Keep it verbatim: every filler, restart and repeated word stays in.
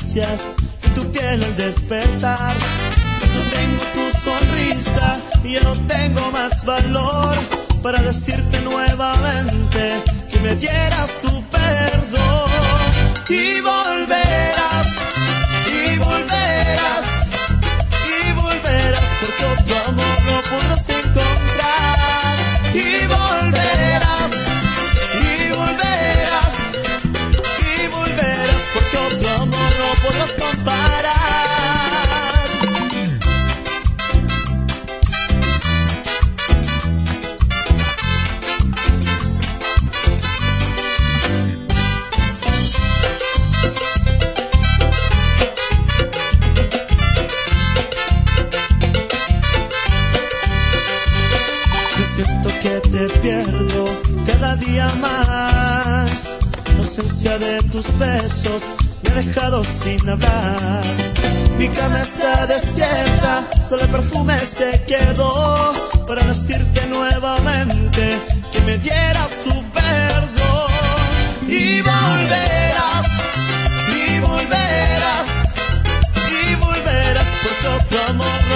caricias y tu piel al despertar. No tengo tu sonrisa y ya no tengo más valor para decirte nuevamente que me dieras tu perdón. Y volverás, y volverás, y volverás, porque otro amor no podrás encontrar. Y volverás, y volverás, y volverás, porque otro amor no podrás comparar. Siento que te pierdo cada día más. La ausencia de tus besos me ha dejado sin hablar. Mi cama está desierta, solo el perfume se quedó para decirte nuevamente que me dieras tu perdón. Y volverás, y volverás, y volverás, porque otro amor